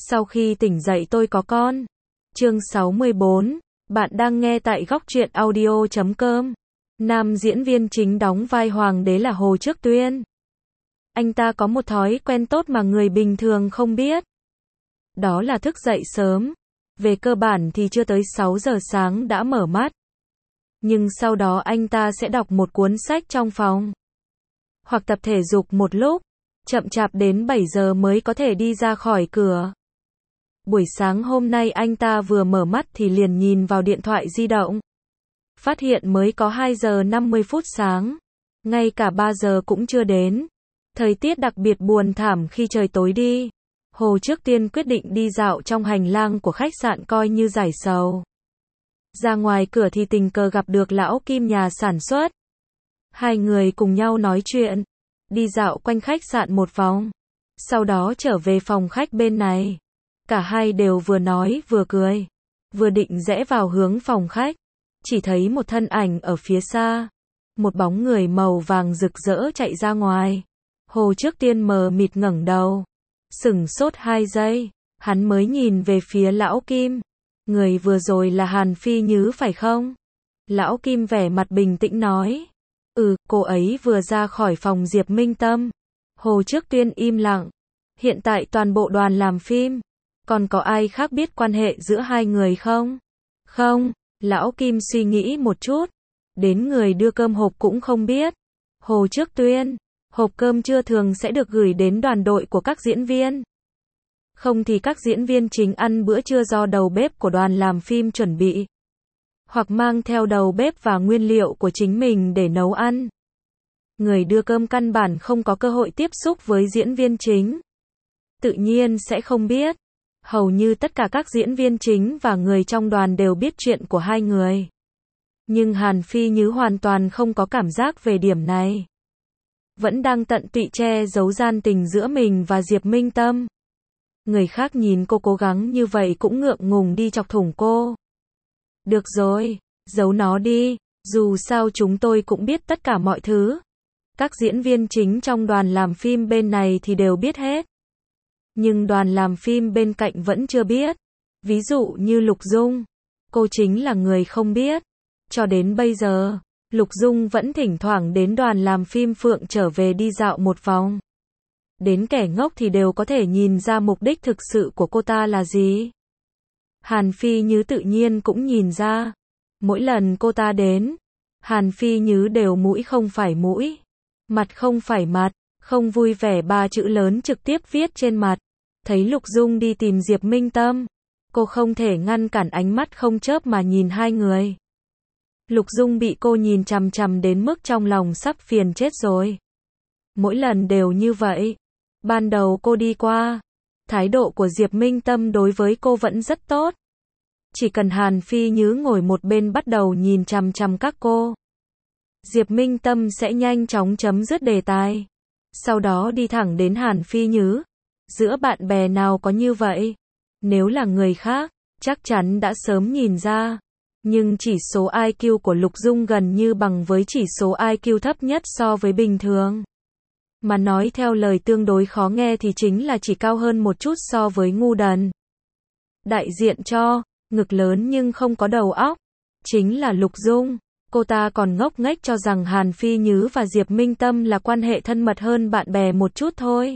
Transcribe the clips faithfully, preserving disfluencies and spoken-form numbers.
Sau khi tỉnh dậy tôi có con. Chương sáu mươi bốn, bạn đang nghe tại góc truyện audio chấm com. Nam diễn viên chính đóng vai hoàng đế là Hồ Trước Tuyên. Anh ta có một thói quen tốt mà người bình thường không biết. Đó là thức dậy sớm. Về cơ bản thì chưa tới sáu giờ sáng đã mở mắt. Nhưng sau đó anh ta sẽ đọc một cuốn sách trong phòng. Hoặc tập thể dục một lúc. Chậm chạp đến bảy giờ mới có thể đi ra khỏi cửa. Buổi sáng hôm nay anh ta vừa mở mắt thì liền nhìn vào điện thoại di động. Phát hiện mới có hai giờ năm mươi phút sáng. Ngay cả ba giờ cũng chưa đến. Thời tiết đặc biệt buồn thảm khi trời tối đi. Hồ Trước Tiên quyết định đi dạo trong hành lang của khách sạn coi như giải sầu. Ra ngoài cửa thì tình cờ gặp được lão Kim nhà sản xuất. Hai người cùng nhau nói chuyện. Đi dạo quanh khách sạn một vòng. Sau đó trở về phòng khách bên này. Cả hai đều vừa nói vừa cười. Vừa định rẽ vào hướng phòng khách. Chỉ thấy một thân ảnh ở phía xa. Một bóng người màu vàng rực rỡ chạy ra ngoài. Hồ Trước Tiên mờ mịt ngẩng đầu. Sửng sốt hai giây. Hắn mới nhìn về phía lão Kim. Người vừa rồi là Hàn Phi Nhứ phải không? Lão Kim vẻ mặt bình tĩnh nói. Ừ, cô ấy vừa ra khỏi phòng Diệp Minh Tâm. Hồ Trước Tuyên im lặng. Hiện tại toàn bộ đoàn làm phim. Còn có ai khác biết quan hệ giữa hai người không? Không, lão Kim suy nghĩ một chút. Đến người đưa cơm hộp cũng không biết. Hồ Trước Tuyên, hộp cơm trưa thường sẽ được gửi đến đoàn đội của các diễn viên. Không thì các diễn viên chính ăn bữa trưa do đầu bếp của đoàn làm phim chuẩn bị. Hoặc mang theo đầu bếp và nguyên liệu của chính mình để nấu ăn. Người đưa cơm căn bản không có cơ hội tiếp xúc với diễn viên chính. Tự nhiên sẽ không biết. Hầu như tất cả các diễn viên chính và người trong đoàn đều biết chuyện của hai người. Nhưng Hàn Phi Nhứ hoàn toàn không có cảm giác về điểm này. Vẫn đang tận tụy che giấu gian tình giữa mình và Diệp Minh Tâm. Người khác nhìn cô cố gắng như vậy cũng ngượng ngùng đi chọc thủng cô. Được rồi, giấu nó đi, dù sao chúng tôi cũng biết tất cả mọi thứ. Các diễn viên chính trong đoàn làm phim bên này thì đều biết hết. Nhưng đoàn làm phim bên cạnh vẫn chưa biết. Ví dụ như Lục Dung. Cô chính là người không biết. Cho đến bây giờ, Lục Dung vẫn thỉnh thoảng đến đoàn làm phim Phượng trở về đi dạo một vòng. Đến kẻ ngốc thì đều có thể nhìn ra mục đích thực sự của cô ta là gì. Hàn Phi Nhứ tự nhiên cũng nhìn ra. Mỗi lần cô ta đến, Hàn Phi Nhứ đều mũi không phải mũi, mặt không phải mặt, không vui vẻ ba chữ lớn trực tiếp viết trên mặt. Thấy Lục Dung đi tìm Diệp Minh Tâm, cô không thể ngăn cản ánh mắt không chớp mà nhìn hai người. Lục Dung bị cô nhìn chằm chằm đến mức trong lòng sắp phiền chết rồi. Mỗi lần đều như vậy. Ban đầu cô đi qua, thái độ của Diệp Minh Tâm đối với cô vẫn rất tốt. Chỉ cần Hàn Phi Nhứ ngồi một bên bắt đầu nhìn chằm chằm các cô, Diệp Minh Tâm sẽ nhanh chóng chấm dứt đề tài. Sau đó đi thẳng đến Hàn Phi Nhứ. Giữa bạn bè nào có như vậy? Nếu là người khác, chắc chắn đã sớm nhìn ra. Nhưng chỉ số i kiu của Lục Dung gần như bằng với chỉ số i kiu thấp nhất so với bình thường. Mà nói theo lời tương đối khó nghe thì chính là chỉ cao hơn một chút so với ngu đần. Đại diện cho, ngực lớn nhưng không có đầu óc. Chính là Lục Dung. Cô ta còn ngốc nghếch cho rằng Hàn Phi Nhứ và Diệp Minh Tâm là quan hệ thân mật hơn bạn bè một chút thôi.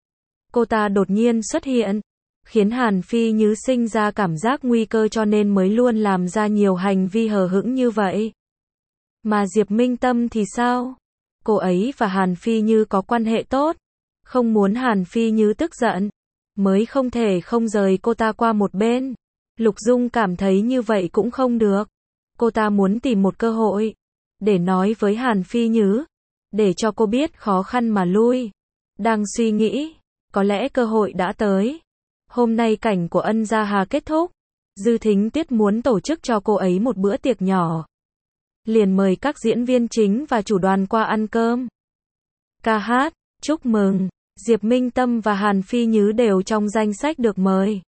Cô ta đột nhiên xuất hiện, khiến Hàn Phi Nhứ sinh ra cảm giác nguy cơ cho nên mới luôn làm ra nhiều hành vi hờ hững như vậy. Mà Diệp Minh Tâm thì sao? Cô ấy và Hàn Phi Nhứ có quan hệ tốt, không muốn Hàn Phi Nhứ tức giận, mới không thể không rời cô ta qua một bên. Lục Dung cảm thấy như vậy cũng không được. Cô ta muốn tìm một cơ hội để nói với Hàn Phi Nhứ, để cho cô biết khó khăn mà lui. Đang suy nghĩ, có lẽ cơ hội đã tới. Hôm nay cảnh của Ân Gia Hà kết thúc, Dư Thính Tuyết muốn tổ chức cho cô ấy một bữa tiệc nhỏ. Liền mời các diễn viên chính và chủ đoàn qua ăn cơm, ca hát, chúc mừng. Diệp Minh Tâm và Hàn Phi Nhứ đều trong danh sách được mời.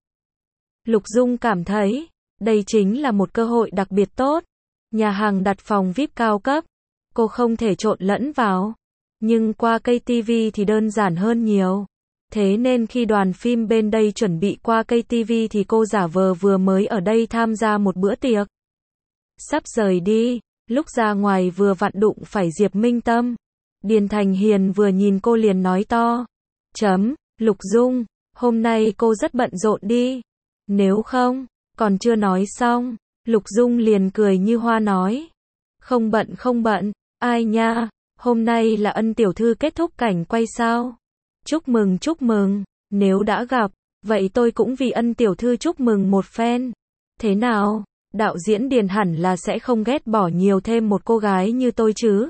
Lục Dung cảm thấy, đây chính là một cơ hội đặc biệt tốt. Nhà hàng đặt phòng vi ai pi cao cấp, cô không thể trộn lẫn vào. Nhưng qua ca tê vê thì đơn giản hơn nhiều. Thế nên khi đoàn phim bên đây chuẩn bị qua ca tê vê thì cô giả vờ vừa mới ở đây tham gia một bữa tiệc. Sắp rời đi, lúc ra ngoài vừa vặn đụng phải Diệp Minh Tâm. Điền Thành Hiền vừa nhìn cô liền nói to. Chấm, Lục Dung, hôm nay cô rất bận rộn đi. Nếu không, còn chưa nói xong, Lục Dung liền cười như hoa nói. Không bận không bận, ai nha, hôm nay là Ân tiểu thư kết thúc cảnh quay sao? Chúc mừng chúc mừng, nếu đã gặp, vậy tôi cũng vì Ân tiểu thư chúc mừng một phen. Thế nào, đạo diễn Điền hẳn là sẽ không ghét bỏ nhiều thêm một cô gái như tôi chứ?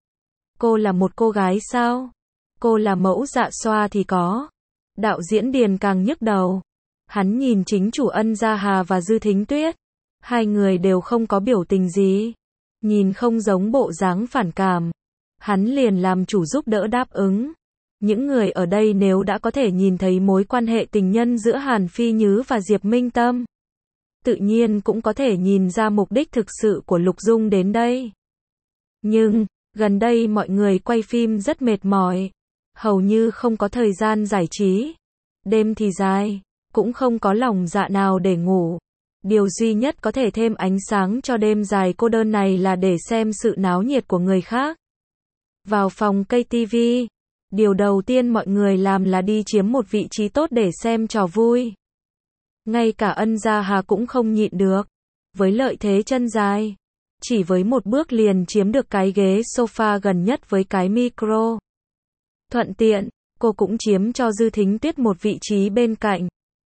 Cô là một cô gái sao? Cô là mẫu dạ xoa thì có. Đạo diễn Điền càng nhức đầu. Hắn nhìn chính chủ Ân Gia Hà và Dư Thính Tuyết. Hai người đều không có biểu tình gì. Nhìn không giống bộ dáng phản cảm. Hắn liền làm chủ giúp đỡ đáp ứng. Những người ở đây nếu đã có thể nhìn thấy mối quan hệ tình nhân giữa Hàn Phi Nhứ và Diệp Minh Tâm, tự nhiên cũng có thể nhìn ra mục đích thực sự của Lục Dung đến đây. Nhưng, gần đây mọi người quay phim rất mệt mỏi. Hầu như không có thời gian giải trí. Đêm thì dài, cũng không có lòng dạ nào để ngủ. Điều duy nhất có thể thêm ánh sáng cho đêm dài cô đơn này là để xem sự náo nhiệt của người khác. Vào phòng ca tê vê, điều đầu tiên mọi người làm là đi chiếm một vị trí tốt để xem trò vui. Ngay cả Ân Gia Hà cũng không nhịn được. Với lợi thế chân dài, chỉ với một bước liền chiếm được cái ghế sofa gần nhất với cái micro. Thuận tiện, cô cũng chiếm cho Dư Thính Tuyết một vị trí bên cạnh.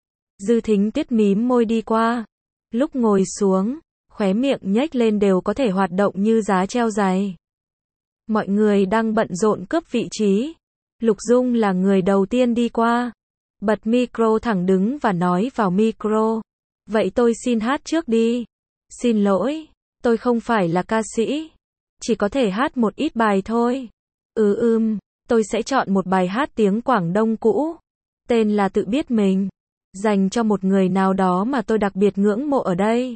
Dư Thính Tuyết mím môi đi qua. Lúc ngồi xuống, khóe miệng nhếch lên đều có thể hoạt động như giá treo giày. Mọi người đang bận rộn cướp vị trí. Lục Dung là người đầu tiên đi qua. Bật micro thẳng đứng và nói vào micro. Vậy tôi xin hát trước đi. Xin lỗi, tôi không phải là ca sĩ. Chỉ có thể hát một ít bài thôi. Ừ ưm, tôi sẽ chọn một bài hát tiếng Quảng Đông cũ. Tên là Tự Biết Mình. Dành cho một người nào đó mà tôi đặc biệt ngưỡng mộ ở đây.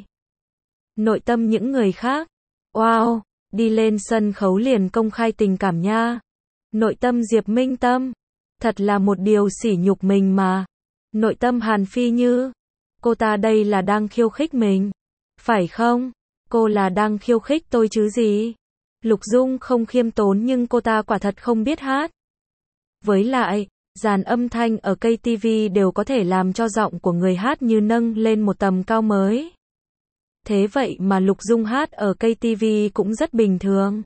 Nội tâm những người khác. Wow, đi lên sân khấu liền công khai tình cảm nha. Nội tâm Diệp Minh Tâm. Thật là một điều sỉ nhục mình mà. Nội tâm Hàn Phi Như. Cô ta đây là đang khiêu khích mình. Phải không? Cô là đang khiêu khích tôi chứ gì? Lục Dung không khiêm tốn nhưng cô ta quả thật không biết hát. Với lại, dàn âm thanh ở ca tê vê đều có thể làm cho giọng của người hát như nâng lên một tầm cao mới. Thế vậy mà Lục Dung hát ở ca tê vê cũng rất bình thường.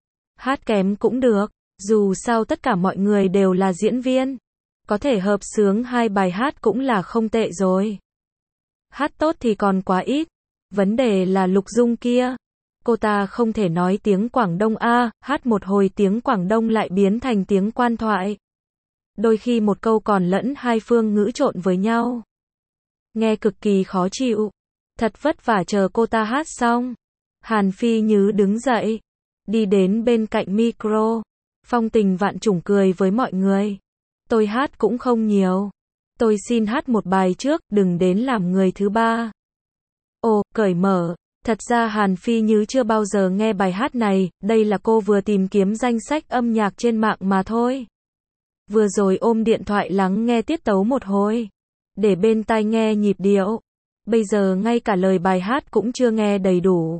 Hát kém cũng được, dù sao tất cả mọi người đều là diễn viên. Có thể hợp xướng hai bài hát cũng là không tệ rồi. Hát tốt thì còn quá ít. Vấn đề là Lục Dung kia. Cô ta không thể nói tiếng Quảng Đông a, hát một hồi tiếng Quảng Đông lại biến thành tiếng quan thoại. Đôi khi một câu còn lẫn hai phương ngữ trộn với nhau. Nghe cực kỳ khó chịu. Thật vất vả chờ cô ta hát xong. Hàn Phi Nhứ đứng dậy. Đi đến bên cạnh micro. Phong tình vạn trùng cười với mọi người. Tôi hát cũng không nhiều. Tôi xin hát một bài trước, đừng đến làm người thứ ba. Ồ, cởi mở. Thật ra Hàn Phi Nhứ chưa bao giờ nghe bài hát này, đây là cô vừa tìm kiếm danh sách âm nhạc trên mạng mà thôi. Vừa rồi ôm điện thoại lắng nghe tiết tấu một hồi. Để bên tai nghe nhịp điệu. Bây giờ ngay cả lời bài hát cũng chưa nghe đầy đủ.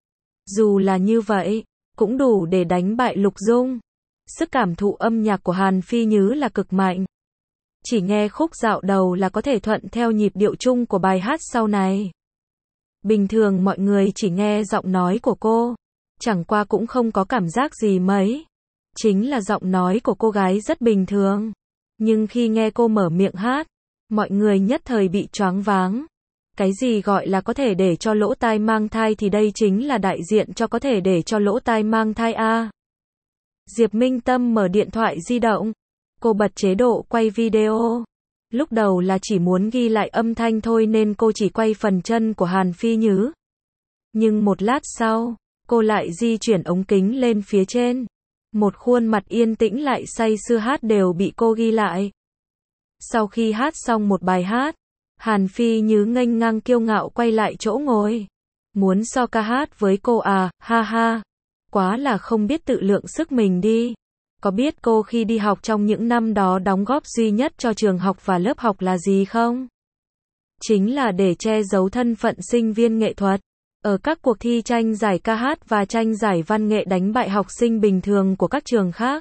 Dù là như vậy, cũng đủ để đánh bại Lục Dung. Sức cảm thụ âm nhạc của Hàn Phi Nhứ là cực mạnh. Chỉ nghe khúc dạo đầu là có thể thuận theo nhịp điệu chung của bài hát sau này. Bình thường mọi người chỉ nghe giọng nói của cô, chẳng qua cũng không có cảm giác gì mấy. Chính là giọng nói của cô gái rất bình thường. Nhưng khi nghe cô mở miệng hát, mọi người nhất thời bị choáng váng. Cái gì gọi là có thể để cho lỗ tai mang thai thì đây chính là đại diện cho có thể để cho lỗ tai mang thai a. Diệp Minh Tâm mở điện thoại di động. Cô bật chế độ quay video. Lúc đầu là chỉ muốn ghi lại âm thanh thôi nên cô chỉ quay phần chân của Hàn Phi Nhứ. Nhưng một lát sau, cô lại di chuyển ống kính lên phía trên. Một khuôn mặt yên tĩnh lại say sưa hát đều bị cô ghi lại. Sau khi hát xong một bài hát, Hàn Phi Nhứ nghênh ngang kiêu ngạo quay lại chỗ ngồi. Muốn so ca hát với cô à, ha ha. Quá là không biết tự lượng sức mình đi. Có biết cô khi đi học trong những năm đó đóng góp duy nhất cho trường học và lớp học là gì không? Chính là để che giấu thân phận sinh viên nghệ thuật. Ở các cuộc thi tranh giải ca hát và tranh giải văn nghệ đánh bại học sinh bình thường của các trường khác.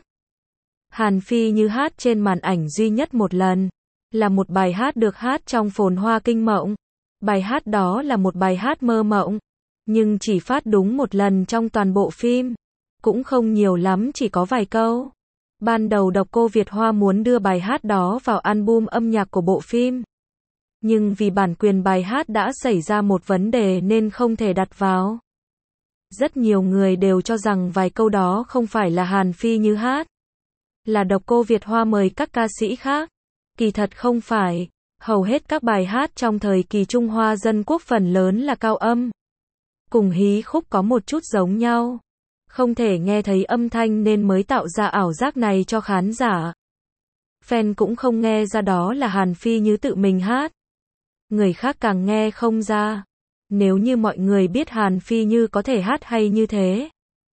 Hàn Phi Như hát trên màn ảnh duy nhất một lần. Là một bài hát được hát trong phồn hoa kinh mộng. Bài hát đó là một bài hát mơ mộng. Nhưng chỉ phát đúng một lần trong toàn bộ phim. Cũng không nhiều lắm, chỉ có vài câu. Ban đầu Độc Cô Việt Hoa muốn đưa bài hát đó vào album âm nhạc của bộ phim. Nhưng vì bản quyền bài hát đã xảy ra một vấn đề nên không thể đặt vào. Rất nhiều người đều cho rằng vài câu đó không phải là Hàn Phi Như hát. Là Độc Cô Việt Hoa mời các ca sĩ khác. Kỳ thật không phải. Hầu hết các bài hát trong thời kỳ Trung Hoa Dân Quốc phần lớn là cao âm. Cùng hí khúc có một chút giống nhau. Không thể nghe thấy âm thanh nên mới tạo ra ảo giác này cho khán giả. Fan cũng không nghe ra đó là Hàn Phi Như tự mình hát. Người khác càng nghe không ra. Nếu như mọi người biết Hàn Phi Như có thể hát hay như thế,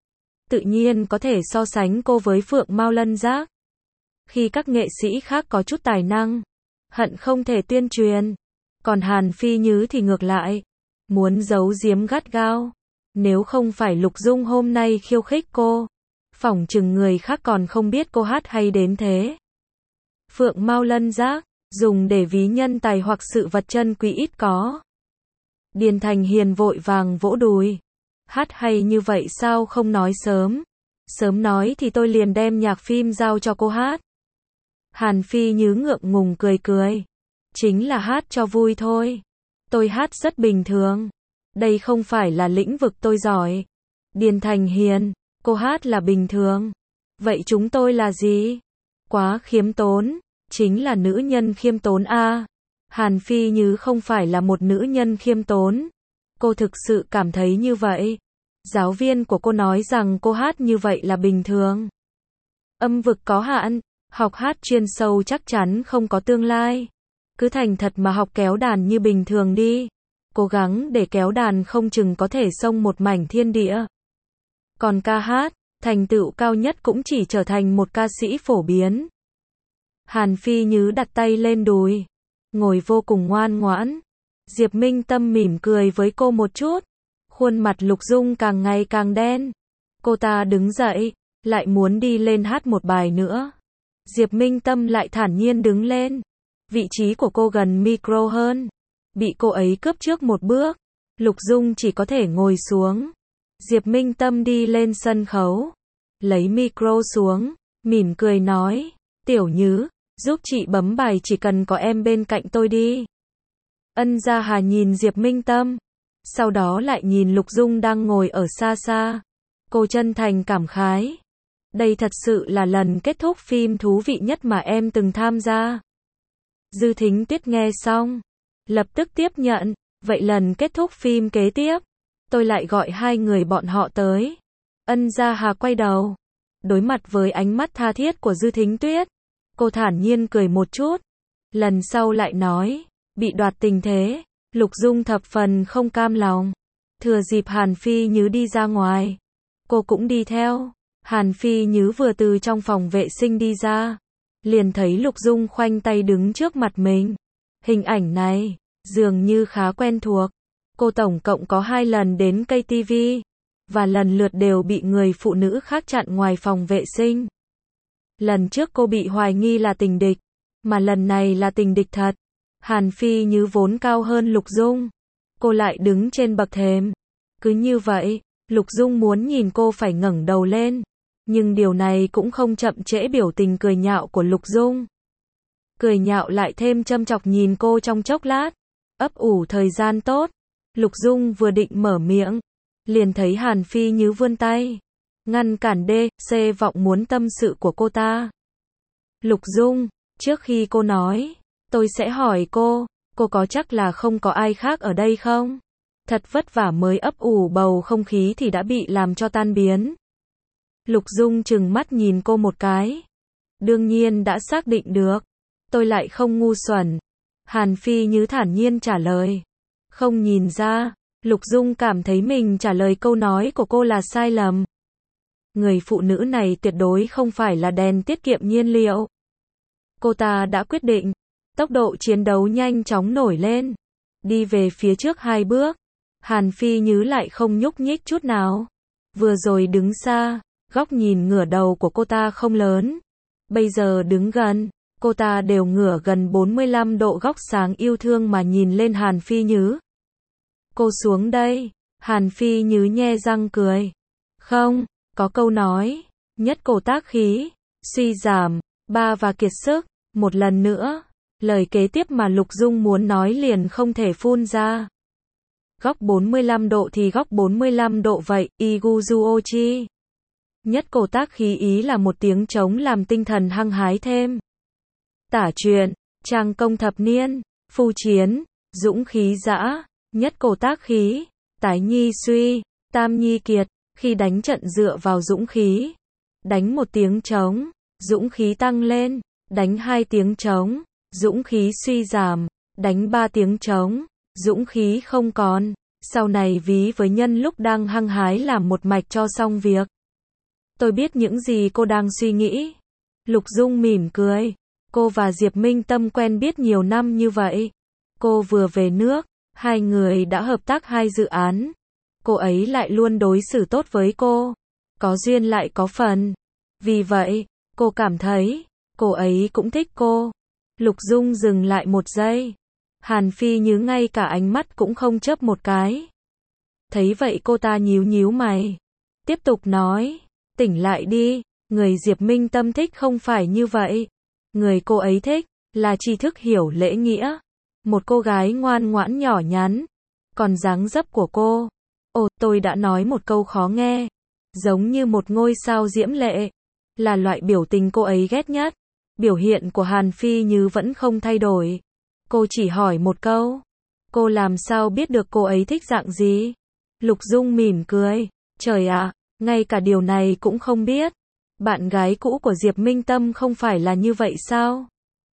tự nhiên có thể so sánh cô với Phượng Mao Lân Giác. Khi các nghệ sĩ khác có chút tài năng, hận không thể tuyên truyền. Còn Hàn Phi Như thì ngược lại, muốn giấu giếm gắt gao. Nếu không phải Lục Dung hôm nay khiêu khích cô, phỏng chừng người khác còn không biết cô hát hay đến thế. Phượng Mao Lân Giác, dùng để ví nhân tài hoặc sự vật chân quý ít có. Điền Thành Hiền vội vàng vỗ đùi. Hát hay như vậy sao không nói sớm? Sớm nói thì tôi liền đem nhạc phim giao cho cô hát. Hàn Phi Như ngượng ngùng cười cười. Chính là hát cho vui thôi. Tôi hát rất bình thường. Đây không phải là lĩnh vực tôi giỏi. Điền Thành Hiền, cô hát là bình thường. Vậy chúng tôi là gì? Quá khiêm tốn. Chính là nữ nhân khiêm tốn a. À. Hàn Phi Như không phải là một nữ nhân khiêm tốn. Cô thực sự cảm thấy như vậy. Giáo viên của cô nói rằng cô hát như vậy là bình thường. Âm vực có hạn, học hát chuyên sâu chắc chắn không có tương lai. Cứ thành thật mà học kéo đàn như bình thường đi. Cố gắng để kéo đàn không chừng có thể xông một mảnh thiên địa. Còn ca hát, thành tựu cao nhất cũng chỉ trở thành một ca sĩ phổ biến. Hàn Phi Như đặt tay lên đùi, ngồi vô cùng ngoan ngoãn. Diệp Minh Tâm mỉm cười với cô một chút. Khuôn mặt Lục Dung càng ngày càng đen. Cô ta đứng dậy, lại muốn đi lên hát một bài nữa. Diệp Minh Tâm lại thản nhiên đứng lên. Vị trí của cô gần micro hơn. Bị cô ấy cướp trước một bước. Lục Dung chỉ có thể ngồi xuống. Diệp Minh Tâm đi lên sân khấu. Lấy micro xuống, mỉm cười nói. Tiểu Nhứ, giúp chị bấm bài chỉ cần có em bên cạnh tôi đi. Ân Gia Hà nhìn Diệp Minh Tâm. Sau đó lại nhìn Lục Dung đang ngồi ở xa xa. Cô chân thành cảm khái. Đây thật sự là lần kết thúc phim thú vị nhất mà em từng tham gia. Dư Thính Tuyết nghe xong, lập tức tiếp nhận. Vậy lần kết thúc phim kế tiếp, tôi lại gọi hai người bọn họ tới. Ân Gia Hà quay đầu. Đối mặt với ánh mắt tha thiết của Dư Thính Tuyết, cô thản nhiên cười một chút. Lần sau lại nói, bị đoạt tình thế. Lục Dung thập phần không cam lòng. Thừa dịp Hàn Phi Như đi ra ngoài, cô cũng đi theo. Hàn Phi Như vừa từ trong phòng vệ sinh đi ra, liền thấy Lục Dung khoanh tay đứng trước mặt mình. Hình ảnh này, dường như khá quen thuộc. Cô tổng cộng có hai lần đến ca tê vê, và lần lượt đều bị người phụ nữ khác chặn ngoài phòng vệ sinh. Lần trước cô bị hoài nghi là tình địch, mà lần này là tình địch thật. Hàn Phi Như vốn cao hơn Lục Dung, cô lại đứng trên bậc thềm. Cứ như vậy, Lục Dung muốn nhìn cô phải ngẩng đầu lên, nhưng điều này cũng không chậm trễ biểu tình cười nhạo của Lục Dung. Cười nhạo lại thêm châm chọc nhìn cô trong chốc lát, ấp ủ thời gian tốt. Lục Dung vừa định mở miệng, liền thấy Hàn Phi Như vươn tay, ngăn cản đê xê vọng muốn tâm sự của cô ta. Lục Dung, trước khi cô nói, tôi sẽ hỏi cô, cô có chắc là không có ai khác ở đây không? Thật vất vả mới ấp ủ bầu không khí thì đã bị làm cho tan biến. Lục Dung trừng mắt nhìn cô một cái. Đương nhiên đã xác định được. Tôi lại không ngu xuẩn. Hàn Phi Như thản nhiên trả lời. Không nhìn ra, Lục Dung cảm thấy mình trả lời câu nói của cô là sai lầm. người phụ nữ này tuyệt đối không phải là đèn tiết kiệm nhiên liệu. Cô ta đã quyết định, tốc độ chiến đấu nhanh chóng nổi lên, đi về phía trước hai bước. Hàn Phi Nhứ lại không nhúc nhích chút nào. Vừa rồi đứng xa, góc nhìn ngửa đầu của cô ta không lớn. Bây giờ đứng gần, cô ta đều ngửa gần bốn mươi lăm độ góc sáng yêu thương mà nhìn lên Hàn Phi Nhứ. Cô xuống đây. Hàn Phi Nhứ nhe răng cười. Không, có câu nói, nhất cổ tác khí, suy giảm, ba và kiệt sức. Một lần nữa, lời kế tiếp mà Lục Dung muốn nói liền không thể phun ra. Góc bốn mươi lăm độ thì góc bốn mươi lăm độ vậy, Iguzuochi. Nhất cổ tác khí ý là một tiếng trống làm tinh thần hăng hái thêm. Tả truyện, trang công thập niên, phu chiến, dũng khí dã, nhất cổ tác khí, tái nhi suy, tam nhi kiệt, khi đánh trận dựa vào dũng khí. Đánh một tiếng trống, dũng khí tăng lên, đánh hai tiếng trống, dũng khí suy giảm, đánh ba tiếng trống, dũng khí không còn. Sau này ví với nhân lúc đang hăng hái làm một mạch cho xong việc. Tôi biết những gì cô đang suy nghĩ. Lục Dung mỉm cười. Cô và Diệp Minh Tâm quen biết nhiều năm như vậy. Cô vừa về nước, hai người đã hợp tác hai dự án. Cô ấy lại luôn đối xử tốt với cô. Có duyên lại có phần. Vì vậy, cô cảm thấy, cô ấy cũng thích cô. Lục Dung dừng lại một giây. Hàn Phi Nhứ ngay cả ánh mắt cũng không chớp một cái. Thấy vậy cô ta nhíu nhíu mày. Tiếp tục nói, tỉnh lại đi, người Diệp Minh Tâm thích không phải như vậy. Người cô ấy thích, là tri thức hiểu lễ nghĩa. Một cô gái ngoan ngoãn nhỏ nhắn. Còn dáng dấp của cô, ồ, tôi đã nói một câu khó nghe. Giống như một ngôi sao diễm lệ. Là loại biểu tình cô ấy ghét nhất. Biểu hiện của Hàn Phi Nhứ vẫn không thay đổi. Cô chỉ hỏi một câu. Cô làm sao biết được cô ấy thích dạng gì? Lục Dung mỉm cười. Trời ạ, ngay cả điều này cũng không biết. Bạn gái cũ của Diệp Minh Tâm không phải là như vậy sao?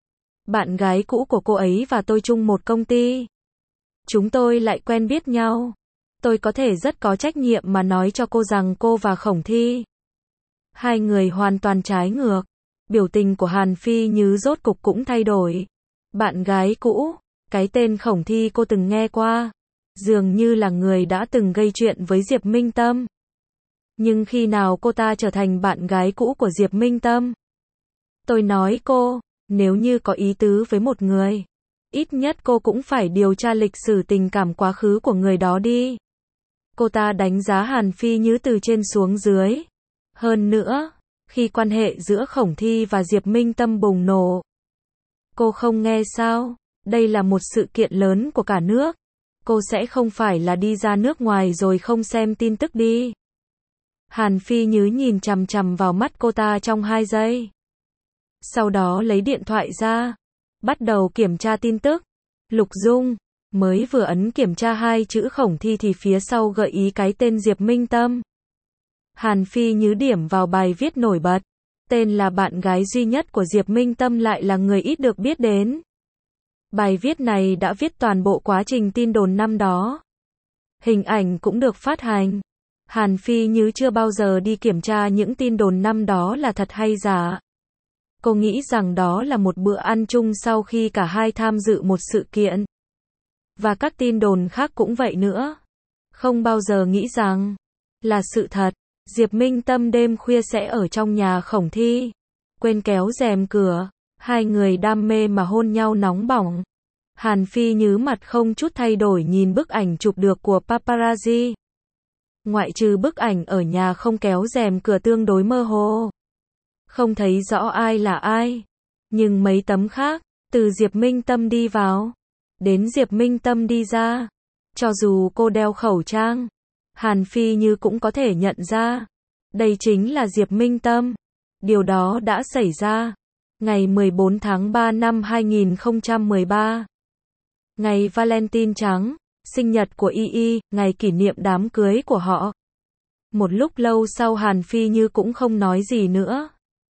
Bạn gái cũ của cô ấy và tôi chung một công ty. Chúng tôi lại quen biết nhau. Tôi có thể rất có trách nhiệm mà nói cho cô rằng cô và Khổng Thi. Hai người hoàn toàn trái ngược. Biểu tình của Hàn Phi Nhứ rốt cục cũng thay đổi. Bạn gái cũ, cái tên Khổng Thi cô từng nghe qua. Dường như là người đã từng gây chuyện với Diệp Minh Tâm. Nhưng khi nào cô ta trở thành bạn gái cũ của Diệp Minh Tâm? Tôi nói cô, nếu như có ý tứ với một người, ít nhất cô cũng phải điều tra lịch sử tình cảm quá khứ của người đó đi. Cô ta đánh giá Hàn Phi Nhứ từ trên xuống dưới. Hơn nữa, khi quan hệ giữa Khổng Thi và Diệp Minh Tâm bùng nổ. Cô không nghe sao? Đây là một sự kiện lớn của cả nước. Cô sẽ không phải là đi ra nước ngoài rồi không xem tin tức đi. Hàn Phi Nhứ nhìn chằm chằm vào mắt cô ta trong hai giây. Sau đó lấy điện thoại ra. Bắt đầu kiểm tra tin tức. Lục Dung, mới vừa ấn kiểm tra hai chữ Khổng Thi thì phía sau gợi ý cái tên Diệp Minh Tâm. Hàn Phi Nhứ điểm vào bài viết nổi bật. Tên là bạn gái duy nhất của Diệp Minh Tâm lại là người ít được biết đến. Bài viết này đã viết toàn bộ quá trình tin đồn năm đó. Hình ảnh cũng được phát hành. Hàn Phi Nhứ chưa bao giờ đi kiểm tra những tin đồn năm đó là thật hay giả. Cô nghĩ rằng đó là một bữa ăn chung sau khi cả hai tham dự một sự kiện. Và các tin đồn khác cũng vậy nữa. Không bao giờ nghĩ rằng là sự thật. Diệp Minh Tâm đêm khuya sẽ ở trong nhà Khổng Thi. Quên kéo rèm cửa. Hai người đam mê mà hôn nhau nóng bỏng. Hàn Phi Nhứ mặt không chút thay đổi nhìn bức ảnh chụp được của paparazzi. Ngoại trừ bức ảnh ở nhà không kéo rèm cửa tương đối mơ hồ. Không thấy rõ ai là ai. Nhưng mấy tấm khác, từ Diệp Minh Tâm đi vào, đến Diệp Minh Tâm đi ra. Cho dù cô đeo khẩu trang, Hàn Phi Nhứ cũng có thể nhận ra. Đây chính là Diệp Minh Tâm. Điều đó đã xảy ra. Ngày mười bốn tháng ba năm hai nghìn không trăm mười ba. Ngày Valentine trắng, sinh nhật của Y Y, ngày kỷ niệm đám cưới của họ. Một lúc lâu sau Hàn Phi Nhứ cũng không nói gì nữa.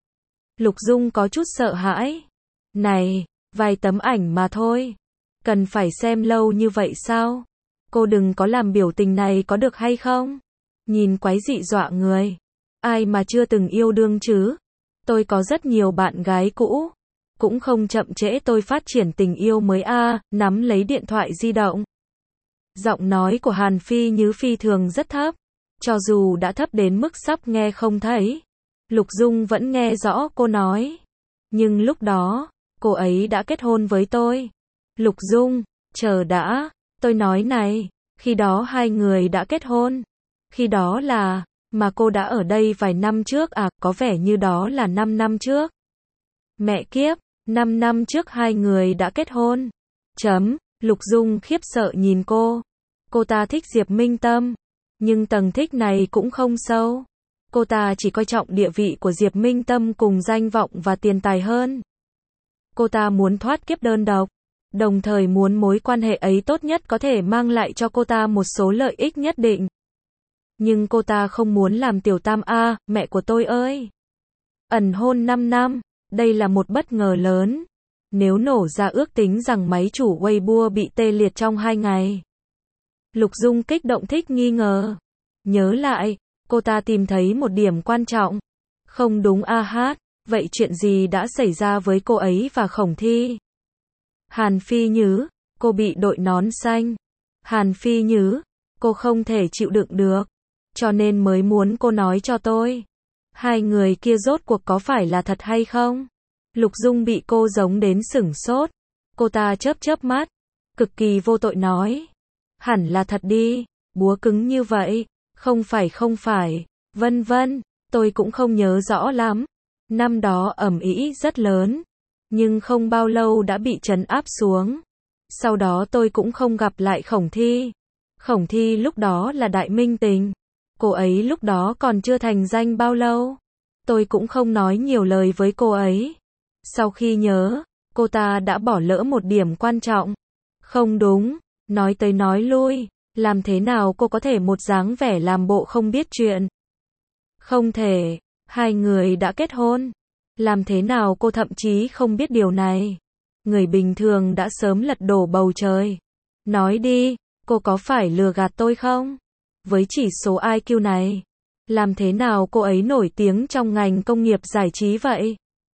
Lục Dung có chút sợ hãi. Này, vài tấm ảnh mà thôi. Cần phải xem lâu như vậy sao? Cô đừng có làm biểu tình này có được hay không? Nhìn quái dị dọa người. Ai mà chưa từng yêu đương chứ? Tôi có rất nhiều bạn gái cũ. Cũng không chậm trễ tôi phát triển tình yêu mới a, à, nắm lấy điện thoại di động. Giọng nói của Hàn Phi Như phi thường rất thấp. Cho dù đã thấp đến mức sắp nghe không thấy. Lục Dung vẫn nghe rõ cô nói. Nhưng lúc đó, cô ấy đã kết hôn với tôi. Lục Dung, chờ đã, tôi nói này, khi đó hai người đã kết hôn. Khi đó là, mà cô đã ở đây vài năm trước à, có vẻ như đó là năm năm trước. Mẹ kiếp, năm năm trước hai người đã kết hôn. Chấm, Lục Dung khiếp sợ nhìn cô. Cô ta thích Diệp Minh Tâm, nhưng tầng thích này cũng không sâu. Cô ta chỉ coi trọng địa vị của Diệp Minh Tâm cùng danh vọng và tiền tài hơn. Cô ta muốn thoát kiếp đơn độc, đồng thời muốn mối quan hệ ấy tốt nhất có thể mang lại cho cô ta một số lợi ích nhất định. Nhưng cô ta không muốn làm tiểu tam a, mẹ của tôi ơi. Ẩn hôn năm năm, đây là một bất ngờ lớn. Nếu nổ ra ước tính rằng máy chủ Weibo bị tê liệt trong hai ngày. Lục Dung kích động thích nghi ngờ. Nhớ lại, cô ta tìm thấy một điểm quan trọng. Không đúng a hát, vậy chuyện gì đã xảy ra với cô ấy và Khổng Thi? Hàn Phi Như, cô bị đội nón xanh. Hàn Phi Như, cô không thể chịu đựng được. Cho nên mới muốn cô nói cho tôi. Hai người kia rốt cuộc có phải là thật hay không? Lục Dung bị cô giống đến sửng sốt. Cô ta chớp chớp mắt, cực kỳ vô tội nói. Hẳn là thật đi, búa cứng như vậy. Không phải không phải, vân vân, tôi cũng không nhớ rõ lắm. Năm đó ầm ĩ rất lớn, nhưng không bao lâu đã bị trấn áp xuống. Sau đó tôi cũng không gặp lại Khổng Thi. Khổng Thi lúc đó là đại minh tình. Cô ấy lúc đó còn chưa thành danh bao lâu. Tôi cũng không nói nhiều lời với cô ấy. Sau khi nhớ, cô ta đã bỏ lỡ một điểm quan trọng. Không đúng, nói tới nói lui, làm thế nào cô có thể một dáng vẻ làm bộ không biết chuyện? Không thể, hai người đã kết hôn. Làm thế nào cô thậm chí không biết điều này? Người bình thường đã sớm lật đổ bầu trời. Nói đi, cô có phải lừa gạt tôi không? Với chỉ số i kiu này, làm thế nào cô ấy nổi tiếng trong ngành công nghiệp giải trí vậy?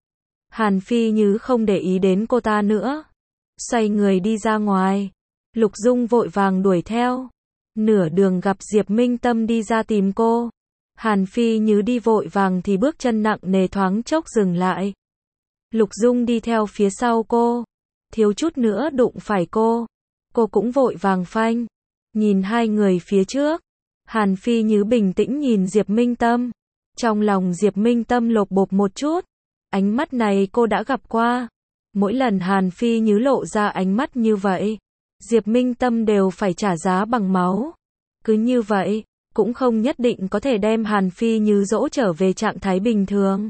Hàn Phi Như không để ý đến cô ta nữa. Xoay người đi ra ngoài. Lục Dung vội vàng đuổi theo. Nửa đường gặp Diệp Minh Tâm đi ra tìm cô. Hàn Phi Như đi vội vàng thì bước chân nặng nề thoáng chốc dừng lại. Lục Dung đi theo phía sau cô. Thiếu chút nữa đụng phải cô. Cô cũng vội vàng phanh. Nhìn hai người phía trước. Hàn Phi Như bình tĩnh nhìn Diệp Minh Tâm. Trong lòng Diệp Minh Tâm lột bột một chút. Ánh mắt này cô đã gặp qua. Mỗi lần Hàn Phi Như lộ ra ánh mắt như vậy, Diệp Minh Tâm đều phải trả giá bằng máu. Cứ như vậy, cũng không nhất định có thể đem Hàn Phi Như dỗ trở về trạng thái bình thường.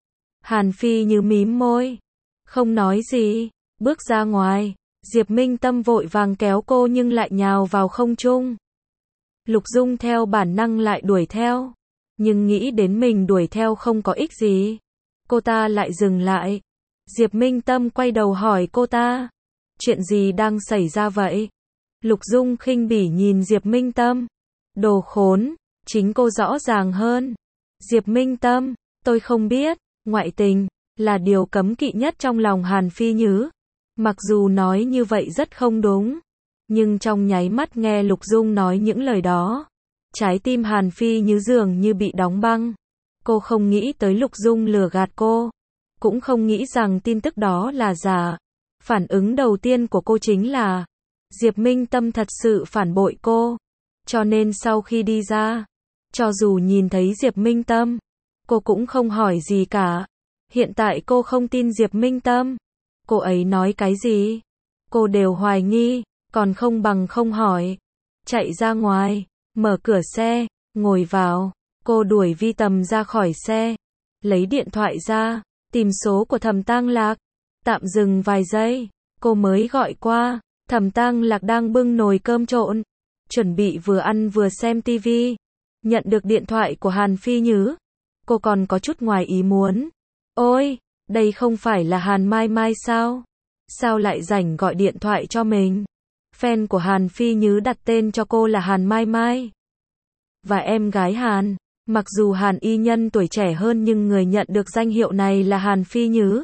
Hàn Phi Như mím môi, không nói gì, bước ra ngoài. Diệp Minh Tâm vội vàng kéo cô nhưng lại nhào vào không trung. Lục Dung theo bản năng lại đuổi theo, nhưng nghĩ đến mình đuổi theo không có ích gì. Cô ta lại dừng lại. Diệp Minh Tâm quay đầu hỏi cô ta, chuyện gì đang xảy ra vậy? Lục Dung khinh bỉ nhìn Diệp Minh Tâm. Đồ khốn, chính cô rõ ràng hơn. Diệp Minh Tâm, tôi không biết, ngoại tình là điều cấm kỵ nhất trong lòng Hàn Phi Như. Mặc dù nói như vậy rất không đúng, nhưng trong nháy mắt nghe Lục Dung nói những lời đó, trái tim Hàn Phi Như dường như bị đóng băng. Cô không nghĩ tới Lục Dung lừa gạt cô, cũng không nghĩ rằng tin tức đó là giả. Phản ứng đầu tiên của cô chính là Diệp Minh Tâm thật sự phản bội cô. Cho nên sau khi đi ra, cho dù nhìn thấy Diệp Minh Tâm, cô cũng không hỏi gì cả. Hiện tại cô không tin Diệp Minh Tâm. Cô ấy nói cái gì, cô đều hoài nghi, còn không bằng không hỏi. Chạy ra ngoài, mở cửa xe, ngồi vào. Cô đuổi Vi Tầm ra khỏi xe, lấy điện thoại ra, tìm số của Thẩm Tang Lạc. Tạm dừng vài giây, cô mới gọi qua. Thẩm Tang Lạc đang bưng nồi cơm trộn, chuẩn bị vừa ăn vừa xem tivi. Nhận được điện thoại của Hàn Phi Như, cô còn có chút ngoài ý muốn. Ôi, đây không phải là Hàn Mai Mai sao? Sao lại rảnh gọi điện thoại cho mình? Fan của Hàn Phi Như đặt tên cho cô là Hàn Mai Mai. Và em gái Hàn Mặc dù Hàn Y Nhân tuổi trẻ hơn nhưng người nhận được danh hiệu này là Hàn Phi Nhứ.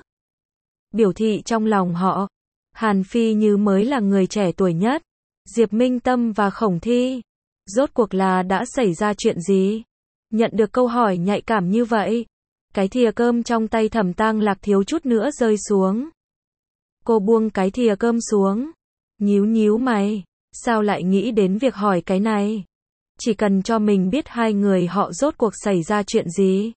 Biểu thị trong lòng họ, Hàn Phi Nhứ mới là người trẻ tuổi nhất. Diệp Minh Tâm và Khổng Thi, rốt cuộc là đã xảy ra chuyện gì? Nhận được câu hỏi nhạy cảm như vậy, cái thìa cơm trong tay Thẩm Tang Lạc thiếu chút nữa rơi xuống. Cô buông cái thìa cơm xuống, nhíu nhíu mày, sao lại nghĩ đến việc hỏi cái này? Chỉ cần cho mình biết hai người họ rốt cuộc xảy ra chuyện gì.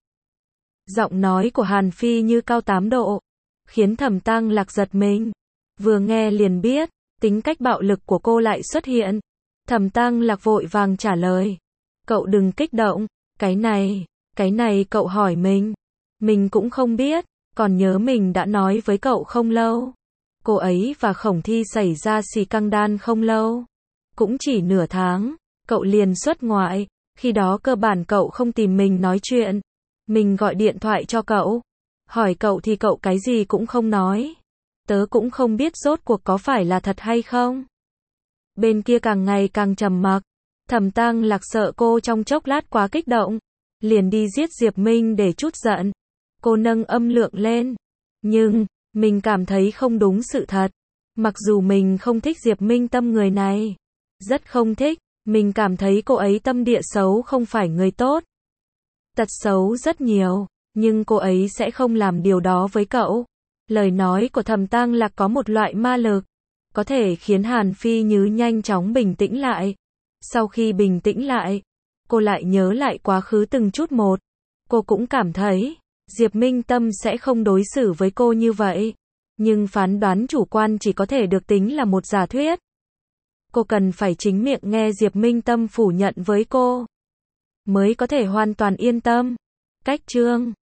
Giọng nói của Hàn Phi Như cao tám độ, khiến Thẩm Tang Lạc giật mình. Vừa nghe liền biết, tính cách bạo lực của cô lại xuất hiện. Thẩm Tang Lạc vội vàng trả lời. Cậu đừng kích động, cái này, cái này cậu hỏi mình. Mình cũng không biết, còn nhớ mình đã nói với cậu không lâu. Cô ấy và Khổng Thi xảy ra xì căng đan không lâu. Cũng chỉ nửa tháng, cậu liền xuất ngoại. Khi đó cơ bản cậu không tìm mình nói chuyện. Mình gọi điện thoại cho cậu. Hỏi cậu thì cậu cái gì cũng không nói. Tớ cũng không biết rốt cuộc có phải là thật hay không. Bên kia càng ngày càng trầm mặc. Thẩm Tang Lạc sợ cô trong chốc lát quá kích động, liền đi giết Diệp Minh để trút giận. Cô nâng âm lượng lên. Nhưng, mình cảm thấy không đúng sự thật. Mặc dù mình không thích Diệp Minh Tâm người này. Rất không thích, mình cảm thấy cô ấy tâm địa xấu không phải người tốt. Tật xấu rất nhiều, nhưng cô ấy sẽ không làm điều đó với cậu. Lời nói của Thẩm Tang Lạc có một loại ma lực, có thể khiến Hàn Phi Như nhanh chóng bình tĩnh lại. Sau khi bình tĩnh lại, cô lại nhớ lại quá khứ từng chút một. Cô cũng cảm thấy, Diệp Minh Tâm sẽ không đối xử với cô như vậy. Nhưng phán đoán chủ quan chỉ có thể được tính là một giả thuyết. Cô cần phải chính miệng nghe Diệp Minh Tâm phủ nhận với cô, mới có thể hoàn toàn yên tâm. Cách chương